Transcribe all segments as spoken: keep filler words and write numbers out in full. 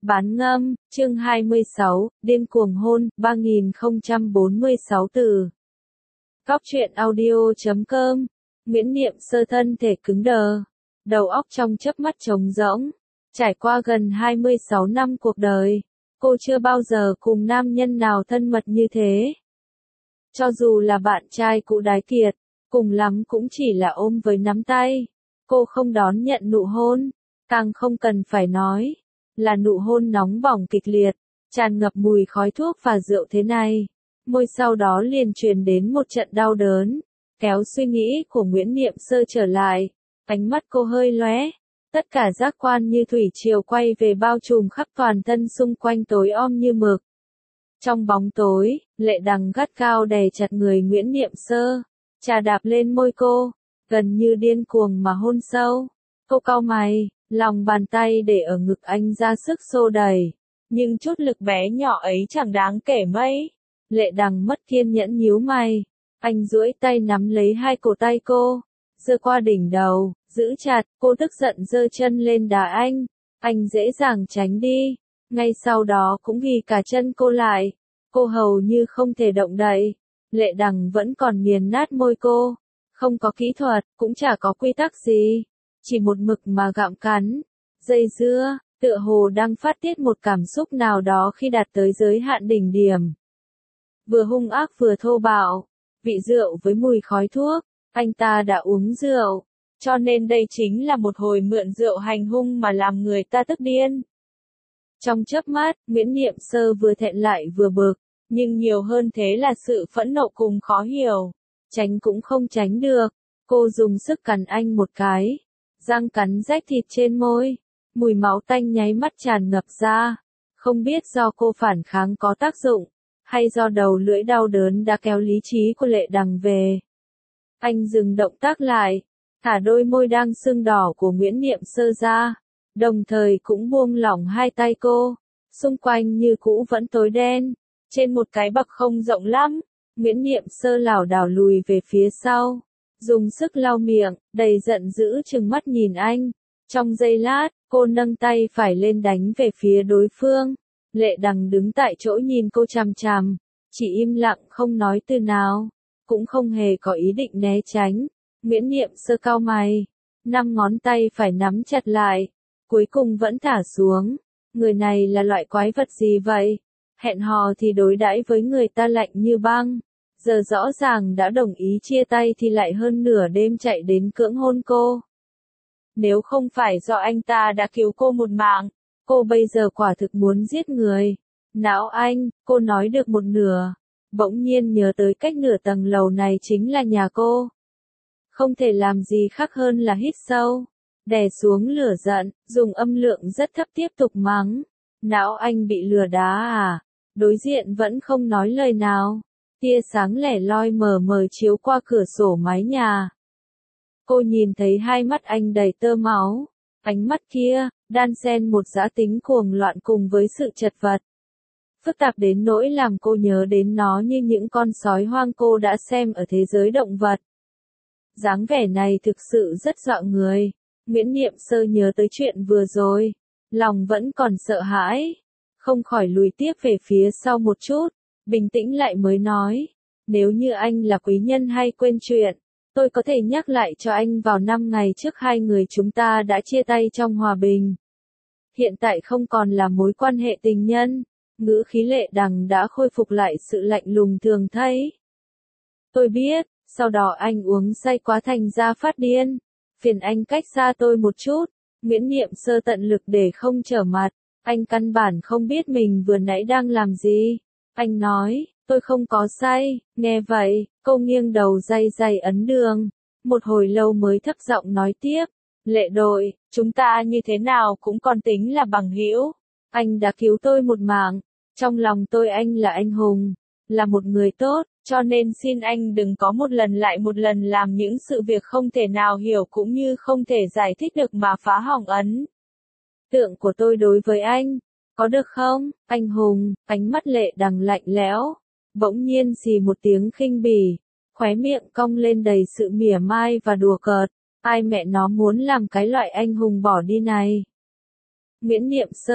Bán ngâm, chương hai mươi sáu, điên cuồng hôn, ba nghìn không trăm bốn mươi sáu từ. Góc truyện audio chấm com, Nguyễn Niệm Sơ thân thể cứng đờ, đầu óc trong chớp mắt trống rỗng. Trải qua gần hai mươi sáu năm cuộc đời, cô chưa bao giờ cùng nam nhân nào thân mật như thế. Cho dù là bạn trai cũ đái kiệt, cùng lắm cũng chỉ là ôm với nắm tay. Cô không đón nhận nụ hôn, càng không cần phải nói là nụ hôn nóng bỏng kịch liệt, tràn ngập mùi khói thuốc và rượu thế này. Môi sau đó liền truyền đến một trận đau đớn, kéo suy nghĩ của Nguyễn Niệm Sơ trở lại, ánh mắt cô hơi lóe, tất cả giác quan như thủy triều quay về bao trùm khắp toàn thân xung quanh tối om như mực. Trong bóng tối, Lệ Đằng gắt gao đè chặt người Nguyễn Niệm Sơ, chà đạp lên môi cô, gần như điên cuồng mà hôn sâu. Cô cau mày, lòng bàn tay để ở ngực anh ra sức xô đẩy, nhưng chút lực bé nhỏ ấy chẳng đáng kể mấy. Lệ Đằng mất kiên nhẫn nhíu mày, anh duỗi tay nắm lấy hai cổ tay cô, giơ qua đỉnh đầu, giữ chặt. Cô tức giận giơ chân lên đá anh, anh dễ dàng tránh đi, ngay sau đó cũng ghi cả chân cô lại. Cô hầu như không thể động đậy, Lệ Đằng vẫn còn nghiền nát môi cô, không có kỹ thuật, cũng chả có quy tắc gì, chỉ một mực mà gặm cắn, dây dưa, tựa hồ đang phát tiết một cảm xúc nào đó khi đạt tới giới hạn đỉnh điểm. Vừa hung ác vừa thô bạo, vị rượu với mùi khói thuốc, anh ta đã uống rượu, cho nên đây chính là một hồi mượn rượu hành hung mà làm người ta tức điên. Trong chớp mắt, Nguyễn Niệm Sơ vừa thẹn lại vừa bực, nhưng nhiều hơn thế là sự phẫn nộ cùng khó hiểu, tránh cũng không tránh được. Cô dùng sức cắn anh một cái, răng cắn rách thịt trên môi, mùi máu tanh nháy mắt tràn ngập ra, không biết do cô phản kháng có tác dụng, hay do đầu lưỡi đau đớn đã kéo lý trí của Lệ Đằng về. Anh dừng động tác lại, thả đôi môi đang sưng đỏ của Nguyễn Niệm Sơ ra, đồng thời cũng buông lỏng hai tay cô, xung quanh như cũ vẫn tối đen, trên một cái bậc không rộng lắm, Nguyễn Niệm Sơ lảo đảo lùi về phía sau, dùng sức lau miệng, đầy giận dữ trừng mắt nhìn anh. Trong giây lát, cô nâng tay phải lên đánh về phía đối phương. Lệ Đằng đứng tại chỗ nhìn cô chằm chằm, chỉ im lặng không nói từ nào, cũng không hề có ý định né tránh. Nguyễn Niệm Sơ cau mày, năm ngón tay phải nắm chặt lại, cuối cùng vẫn thả xuống. Người này là loại quái vật gì vậy? Hẹn hò thì đối đãi với người ta lạnh như băng, giờ rõ ràng đã đồng ý chia tay thì lại hơn nửa đêm chạy đến cưỡng hôn cô. Nếu không phải do anh ta đã cứu cô một mạng, cô bây giờ quả thực muốn giết người. Não anh, cô nói được một nửa, bỗng nhiên nhớ tới cách nửa tầng lầu này chính là nhà cô. Không thể làm gì khác hơn là hít sâu, đè xuống lửa giận, dùng âm lượng rất thấp tiếp tục mắng. Não anh bị lừa đá à? Đối diện vẫn không nói lời nào, tia sáng lẻ loi mờ mờ chiếu qua cửa sổ mái nhà. Cô nhìn thấy hai mắt anh đầy tơ máu, ánh mắt kia, đan xen một dã tính cuồng loạn cùng với sự chật vật. Phức tạp đến nỗi làm cô nhớ đến nó như những con sói hoang cô đã xem ở thế giới động vật. Dáng vẻ này thực sự rất dọa người. Nguyễn Niệm Sơ nhớ tới chuyện vừa rồi, lòng vẫn còn sợ hãi, không khỏi lùi tiếp về phía sau một chút, bình tĩnh lại mới nói, nếu như anh là quý nhân hay quên chuyện, tôi có thể nhắc lại cho anh vào năm ngày trước hai người chúng ta đã chia tay trong hòa bình. Hiện tại không còn là mối quan hệ tình nhân, ngữ khí Lệ Đằng đã khôi phục lại sự lạnh lùng thường thấy. Tôi biết, sau đó anh uống say quá thành ra phát điên, phiền anh cách xa tôi một chút. Nguyễn Niệm Sơ tận lực để không trở mặt, anh căn bản không biết mình vừa nãy đang làm gì. Anh nói, tôi không có say. Nghe vậy, cô nghiêng đầu day day ấn đường, một hồi lâu mới thấp giọng nói tiếp, Lệ đội, chúng ta như thế nào cũng còn tính là bằng hữu. Anh đã cứu tôi một mạng, trong lòng tôi anh là anh hùng, là một người tốt, cho nên xin anh đừng có một lần lại một lần làm những sự việc không thể nào hiểu cũng như không thể giải thích được mà phá hỏng ấn tượng của tôi đối với anh, có được không? Anh hùng. Ánh mắt Lệ Đằng lạnh lẽo, bỗng nhiên xì một tiếng khinh bỉ, khóe miệng cong lên đầy sự mỉa mai và đùa cợt. Ai mẹ nó muốn làm cái loại anh hùng bỏ đi này? Nguyễn Niệm Sơ,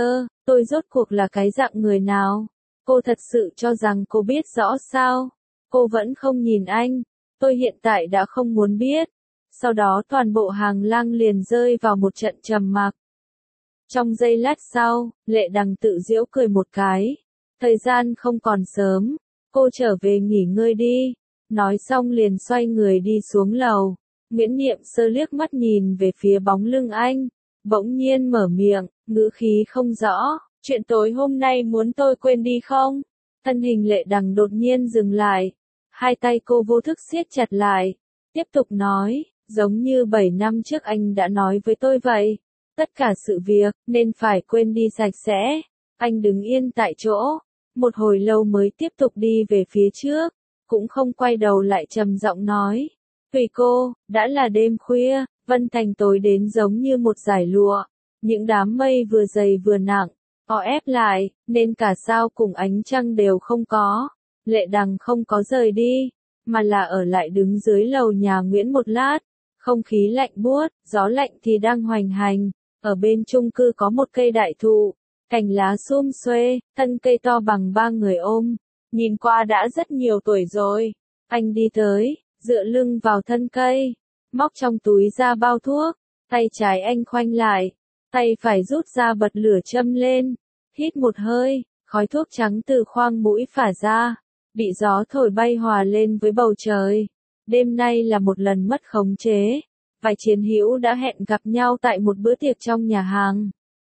tôi rốt cuộc là cái dạng người nào? Cô thật sự cho rằng cô biết rõ sao? Cô vẫn không nhìn anh. Tôi hiện tại đã không muốn biết. Sau đó toàn bộ hàng lang liền rơi vào một trận trầm mặc. Trong giây lát sau, Lệ Đằng tự giễu cười một cái. Thời gian không còn sớm, cô trở về nghỉ ngơi đi. Nói xong liền xoay người đi xuống lầu. Nguyễn Niệm Sơ liếc mắt nhìn về phía bóng lưng anh, bỗng nhiên mở miệng, ngữ khí không rõ, chuyện tối hôm nay muốn tôi quên đi không? Thân hình Lệ Đằng đột nhiên dừng lại, hai tay cô vô thức siết chặt lại, tiếp tục nói, giống như bảy năm trước anh đã nói với tôi vậy, tất cả sự việc, nên phải quên đi sạch sẽ. Anh đứng yên tại chỗ, một hồi lâu mới tiếp tục đi về phía trước, cũng không quay đầu lại trầm giọng nói. Tùy cô, đã là đêm khuya, Vân Thành tối đến giống như một dải lụa, những đám mây vừa dày vừa nặng, o ép lại, nên cả sao cùng ánh trăng đều không có. Lệ Đằng không có rời đi, mà là ở lại đứng dưới lầu nhà Nguyễn một lát, không khí lạnh buốt, gió lạnh thì đang hoành hành, ở bên chung cư có một cây đại thụ, cành lá sum xuê, thân cây to bằng ba người ôm, nhìn qua đã rất nhiều tuổi rồi. Anh đi tới, dựa lưng vào thân cây, móc trong túi ra bao thuốc, tay trái anh khoanh lại, tay phải rút ra bật lửa châm lên, hít một hơi, khói thuốc trắng từ khoang mũi phả ra, bị gió thổi bay hòa lên với bầu trời. Đêm nay là một lần mất khống chế, vài chiến hữu đã hẹn gặp nhau tại một bữa tiệc trong nhà hàng.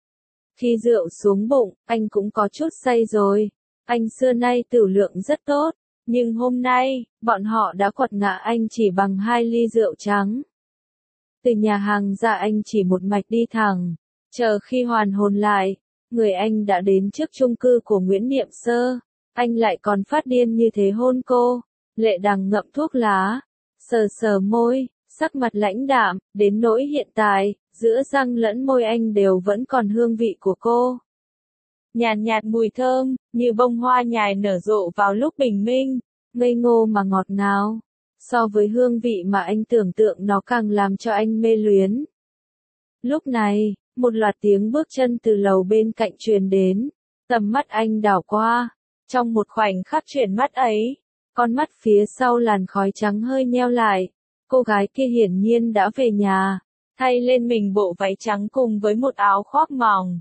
Khi rượu xuống bụng, anh cũng có chút say rồi, anh xưa nay tửu lượng rất tốt. Nhưng hôm nay, bọn họ đã quật ngã anh chỉ bằng hai ly rượu trắng. Từ nhà hàng ra anh chỉ một mạch đi thẳng, chờ khi hoàn hồn lại, người anh đã đến trước chung cư của Nguyễn Niệm Sơ, anh lại còn phát điên như thế hôn cô. Lệ Đằng ngậm thuốc lá, sờ sờ môi, sắc mặt lãnh đạm, đến nỗi hiện tại, giữa răng lẫn môi anh đều vẫn còn hương vị của cô. Nhàn nhạt, nhạt mùi thơm, như bông hoa nhài nở rộ vào lúc bình minh, ngây ngô mà ngọt ngào. So với hương vị mà anh tưởng tượng nó càng làm cho anh mê luyến. Lúc này, một loạt tiếng bước chân từ lầu bên cạnh truyền đến, tầm mắt anh đảo qua. Trong một khoảnh khắc chuyển mắt ấy, con mắt phía sau làn khói trắng hơi nheo lại. Cô gái kia hiển nhiên đã về nhà, thay lên mình bộ váy trắng cùng với một áo khoác mỏng.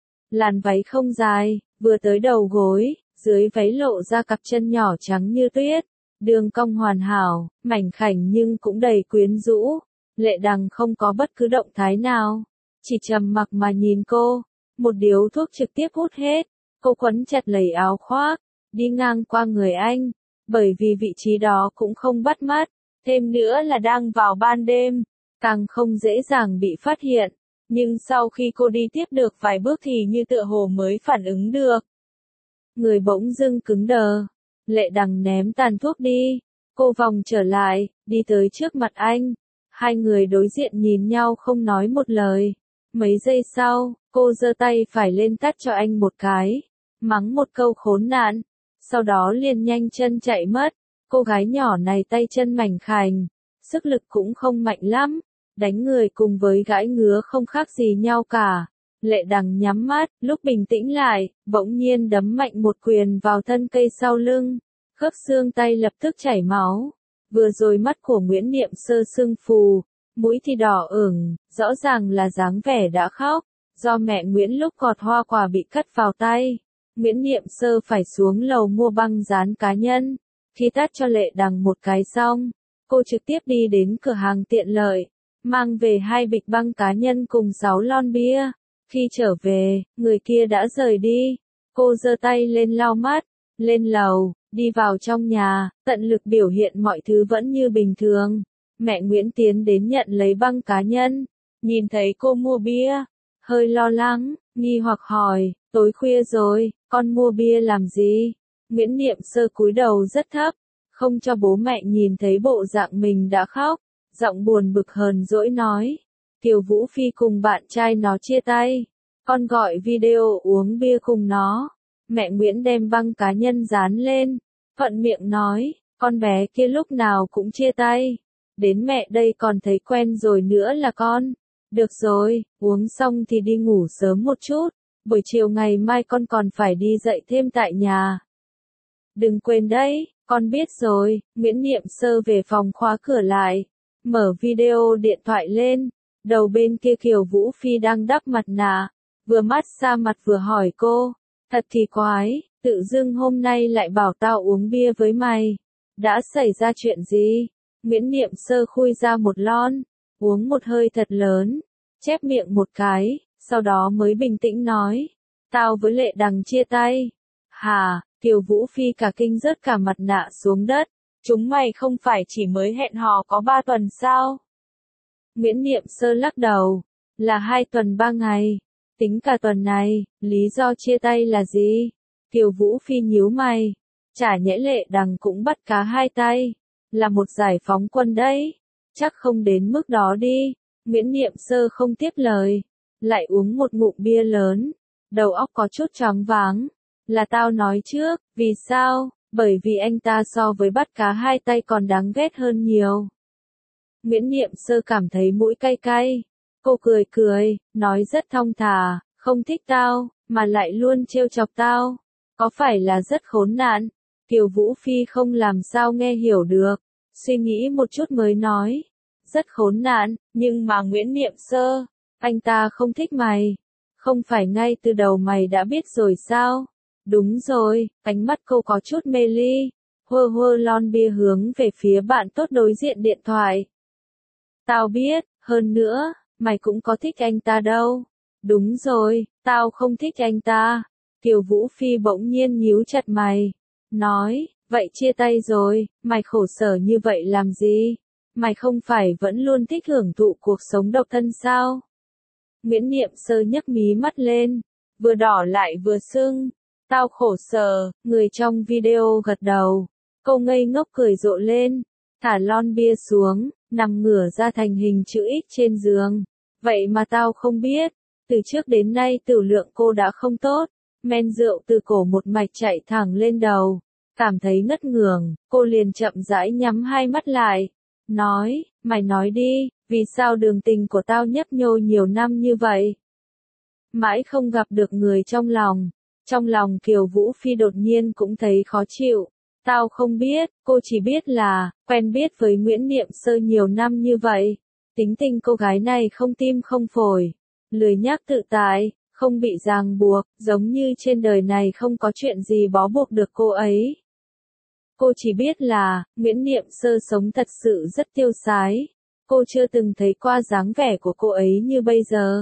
Làn váy không dài, vừa tới đầu gối, dưới váy lộ ra cặp chân nhỏ trắng như tuyết, đường cong hoàn hảo, mảnh khảnh nhưng cũng đầy quyến rũ. Lệ Đằng không có bất cứ động thái nào, chỉ trầm mặc mà nhìn cô, một điếu thuốc trực tiếp hút hết, cô quấn chặt lấy áo khoác, đi ngang qua người anh, bởi vì vị trí đó cũng không bắt mắt, thêm nữa là đang vào ban đêm, càng không dễ dàng bị phát hiện. Nhưng sau khi cô đi tiếp được vài bước thì như tựa hồ mới phản ứng được. Người bỗng dưng cứng đờ. Lệ Đằng ném tàn thuốc đi. Cô vòng trở lại, đi tới trước mặt anh. Hai người đối diện nhìn nhau không nói một lời. Mấy giây sau, cô giơ tay phải lên tát cho anh một cái. Mắng một câu khốn nạn. Sau đó liền nhanh chân chạy mất. Cô gái nhỏ này tay chân mảnh khảnh. Sức lực cũng không mạnh lắm. Đánh người cùng với gãi ngứa không khác gì nhau cả. Lệ Đằng nhắm mắt, lúc bình tĩnh lại, bỗng nhiên đấm mạnh một quyền vào thân cây sau lưng. Khớp xương tay lập tức chảy máu. Vừa rồi mắt của Nguyễn Niệm Sơ sưng phù, mũi thì đỏ ửng, rõ ràng là dáng vẻ đã khóc. Do mẹ Nguyễn lúc gọt hoa quả bị cắt vào tay, Nguyễn Niệm Sơ phải xuống lầu mua băng dán cá nhân. Khi tát cho Lệ Đằng một cái xong, cô trực tiếp đi đến cửa hàng tiện lợi, mang về hai bịch băng cá nhân cùng sáu lon bia. Khi trở về, người kia đã rời đi. Cô giơ tay lên lau mắt, lên lầu, đi vào trong nhà, tận lực biểu hiện mọi thứ vẫn như bình thường. Mẹ Nguyễn tiến đến nhận lấy băng cá nhân, nhìn thấy cô mua bia, hơi lo lắng, nghi hoặc hỏi, tối khuya rồi, con mua bia làm gì? Nguyễn Niệm Sơ cúi đầu rất thấp, không cho bố mẹ nhìn thấy bộ dạng mình đã khóc, giọng buồn bực hờn dỗi nói. Kiều Vũ Phi cùng bạn trai nó chia tay, con gọi video uống bia cùng nó. Mẹ Nguyễn đem băng cá nhân dán lên, thuận miệng nói, con bé kia lúc nào cũng chia tay, đến mẹ đây còn thấy quen rồi nữa là con. Được rồi, uống xong thì đi ngủ sớm một chút, buổi chiều ngày mai con còn phải đi dạy thêm tại nhà. Đừng quên đấy, con biết rồi. Nguyễn Niệm Sơ về phòng khóa cửa lại, mở video điện thoại lên, đầu bên kia Kiều Vũ Phi đang đắp mặt nạ, vừa mát xa mặt vừa hỏi cô, thật thì quái, tự dưng hôm nay lại bảo tao uống bia với mày, đã xảy ra chuyện gì? Nguyễn Niệm Sơ khui ra một lon, uống một hơi thật lớn, chép miệng một cái, sau đó mới bình tĩnh nói, tao với Lệ Đằng chia tay. Hà, Kiều Vũ Phi cả kinh rớt cả mặt nạ xuống đất, chúng mày không phải chỉ mới hẹn hò có ba tuần sao? Nguyễn Niệm Sơ lắc đầu, là hai tuần ba ngày, tính cả tuần này, lý do chia tay là gì? Kiều Vũ Phi nhíu mày, chả nhẽ Lệ Đằng cũng bắt cá hai tay, là một giải phóng quân đấy, chắc không đến mức đó đi. Nguyễn Niệm Sơ không tiếp lời, lại uống một ngụm bia lớn, đầu óc có chút choáng váng. Là tao nói trước, vì sao? Bởi vì anh ta so với bắt cá hai tay còn đáng ghét hơn nhiều. Nguyễn Niệm Sơ cảm thấy mũi cay cay. Cô cười cười, nói rất thong thả, không thích tao, mà lại luôn trêu chọc tao. Có phải là rất khốn nạn? Kiều Vũ Phi không làm sao nghe hiểu được, suy nghĩ một chút mới nói. Rất khốn nạn, nhưng mà Nguyễn Niệm Sơ, anh ta không thích mày. Không phải ngay từ đầu mày đã biết rồi sao? Đúng rồi, ánh mắt cô có chút mê ly, hơ hơ lon bia hướng về phía bạn tốt đối diện điện thoại. Tao biết, hơn nữa, mày cũng có thích anh ta đâu. Đúng rồi, tao không thích anh ta. Kiều Vũ Phi bỗng nhiên nhíu chặt mày, nói, vậy chia tay rồi, mày khổ sở như vậy làm gì? Mày không phải vẫn luôn thích hưởng thụ cuộc sống độc thân sao? Nguyễn Niệm Sơ nhấc mí mắt lên, vừa đỏ lại vừa sưng. Tao khổ sở, người trong video gật đầu. Cô ngây ngốc cười rộ lên, thả lon bia xuống, nằm ngửa ra thành hình chữ X trên giường. Vậy mà tao không biết, từ trước đến nay tiểu lượng cô đã không tốt, men rượu từ cổ một mạch chạy thẳng lên đầu. Cảm thấy ngất ngưởng, cô liền chậm rãi nhắm hai mắt lại, nói, mày nói đi, vì sao đường tình của tao nhấp nhô nhiều năm như vậy? Mãi không gặp được người trong lòng. Trong lòng Kiều Vũ Phi đột nhiên cũng thấy khó chịu. Tao không biết, cô chỉ biết là, quen biết với Nguyễn Niệm Sơ nhiều năm như vậy. Tính tình cô gái này không tim không phổi, lười nhác tự tại, không bị ràng buộc, giống như trên đời này không có chuyện gì bó buộc được cô ấy. Cô chỉ biết là, Nguyễn Niệm Sơ sống thật sự rất tiêu sái. Cô chưa từng thấy qua dáng vẻ của cô ấy như bây giờ.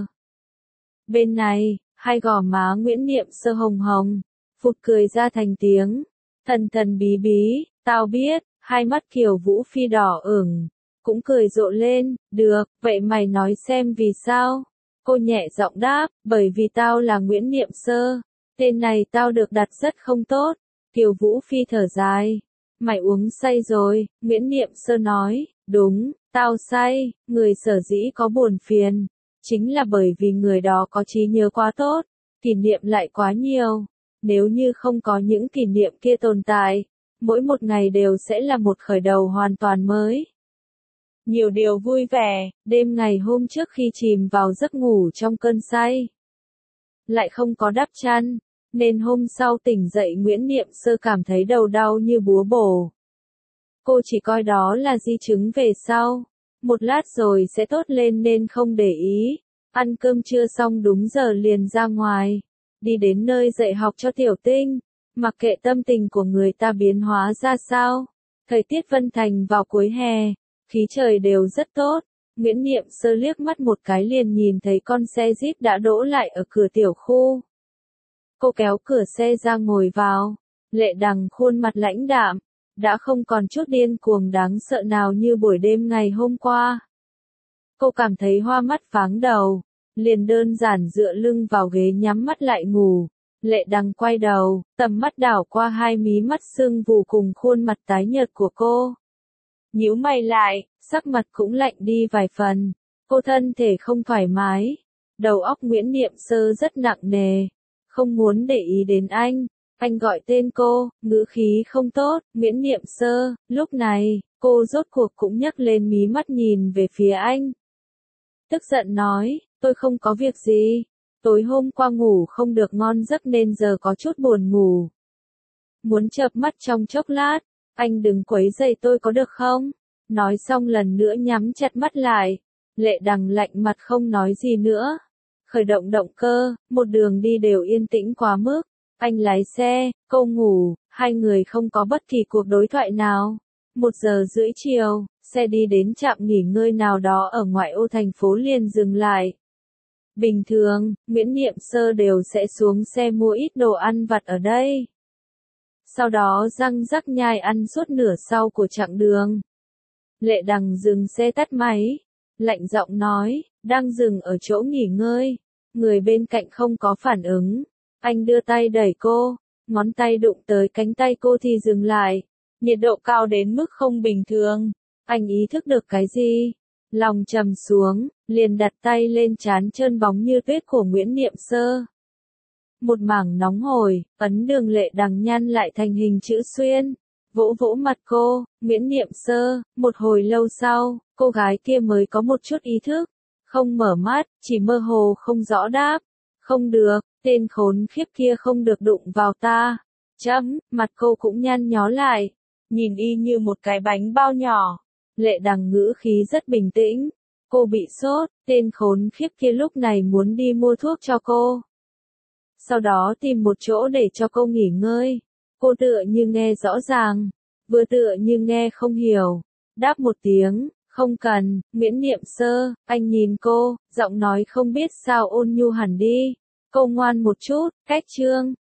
Bên này, hai gò má Nguyễn Niệm Sơ hồng hồng, phụt cười ra thành tiếng, thần thần bí bí, tao biết, hai mắt Kiều Vũ Phi đỏ ửng, cũng cười rộ lên, được, vậy mày nói xem vì sao? Cô nhẹ giọng đáp, bởi vì tao là Nguyễn Niệm Sơ, tên này tao được đặt rất không tốt. Kiều Vũ Phi thở dài, mày uống say rồi, Nguyễn Niệm Sơ nói, đúng, tao say, người sở dĩ có buồn phiền. Chính là bởi vì người đó có trí nhớ quá tốt, kỷ niệm lại quá nhiều. Nếu như không có những kỷ niệm kia tồn tại, mỗi một ngày đều sẽ là một khởi đầu hoàn toàn mới. Nhiều điều vui vẻ, đêm ngày hôm trước khi chìm vào giấc ngủ trong cơn say, lại không có đắp chăn, nên hôm sau tỉnh dậy Nguyễn Niệm Sơ cảm thấy đầu đau như búa bổ. Cô chỉ coi đó là di chứng về sau. Một lát rồi sẽ tốt lên nên không để ý. Ăn cơm trưa xong đúng giờ liền ra ngoài. Đi đến nơi dạy học cho Tiểu Tinh. Mặc kệ tâm tình của người ta biến hóa ra sao. Thời tiết Vân Thành vào cuối hè. Khí trời đều rất tốt. Nguyễn Niệm Sơ liếc mắt một cái liền nhìn thấy con xe Jeep đã đỗ lại ở cửa tiểu khu. Cô kéo cửa xe ra ngồi vào. Lệ Đằng khuôn mặt lãnh đạm. Đã không còn chút điên cuồng đáng sợ nào như buổi đêm ngày hôm qua. Cô cảm thấy hoa mắt váng đầu, liền đơn giản dựa lưng vào ghế nhắm mắt lại ngủ. Lệ Đằng quay đầu, tầm mắt đảo qua hai mí mắt sưng vù cùng khuôn mặt tái nhợt của cô. Nhíu mày lại, sắc mặt cũng lạnh đi vài phần. Cô thân thể không thoải mái. Đầu óc Nguyễn Niệm Sơ rất nặng nề. Không muốn để ý đến anh. Anh gọi tên cô, ngữ khí không tốt, Nguyễn Niệm Sơ. Lúc này, cô rốt cuộc cũng nhấc lên mí mắt nhìn về phía anh. Tức giận nói, tôi không có việc gì. Tối hôm qua ngủ không được ngon giấc nên giờ có chút buồn ngủ. Muốn chợp mắt trong chốc lát, anh đừng quấy rầy tôi có được không? Nói xong lần nữa nhắm chặt mắt lại. Lệ Đằng lạnh mặt không nói gì nữa. Khởi động động cơ, một đường đi đều yên tĩnh quá mức. Anh lái xe, cô ngủ, hai người không có bất kỳ cuộc đối thoại nào. Một giờ rưỡi chiều, xe đi đến trạm nghỉ ngơi nào đó ở ngoại ô thành phố liền dừng lại. Bình thường, Nguyễn Niệm Sơ đều sẽ xuống xe mua ít đồ ăn vặt ở đây. Sau đó răng rắc nhai ăn suốt nửa sau của chặng đường. Lệ Đằng dừng xe tắt máy. Lạnh giọng nói, đang dừng ở chỗ nghỉ ngơi. Người bên cạnh không có phản ứng. Anh đưa tay đẩy cô. Ngón tay đụng tới cánh tay cô thì dừng lại. Nhiệt độ cao đến mức không bình thường. Anh ý thức được cái gì? Lòng trầm xuống, liền đặt tay lên trán trơn bóng như tuyết của Nguyễn Niệm Sơ. Một mảng nóng hổi, ấn đường Lệ Đằng nhăn lại thành hình chữ xuyên. Vỗ vỗ mặt cô, Nguyễn Niệm Sơ, một hồi lâu sau, cô gái kia mới có một chút ý thức. Không mở mắt, chỉ mơ hồ không rõ đáp. Không được, tên khốn khiếp kia không được đụng vào ta. Chấm, mặt cô cũng nhăn nhó lại. Nhìn y như một cái bánh bao nhỏ. Lệ Đằng ngữ khí rất bình tĩnh. Cô bị sốt, tên khốn khiếp kia lúc này muốn đi mua thuốc cho cô. Sau đó tìm một chỗ để cho cô nghỉ ngơi. Cô tựa như nghe rõ ràng, vừa tựa như nghe không hiểu. Đáp một tiếng, không cần, Nguyễn Niệm Sơ, anh nhìn cô, giọng nói không biết sao ôn nhu hẳn đi. Cô ngoan một chút, cách trương.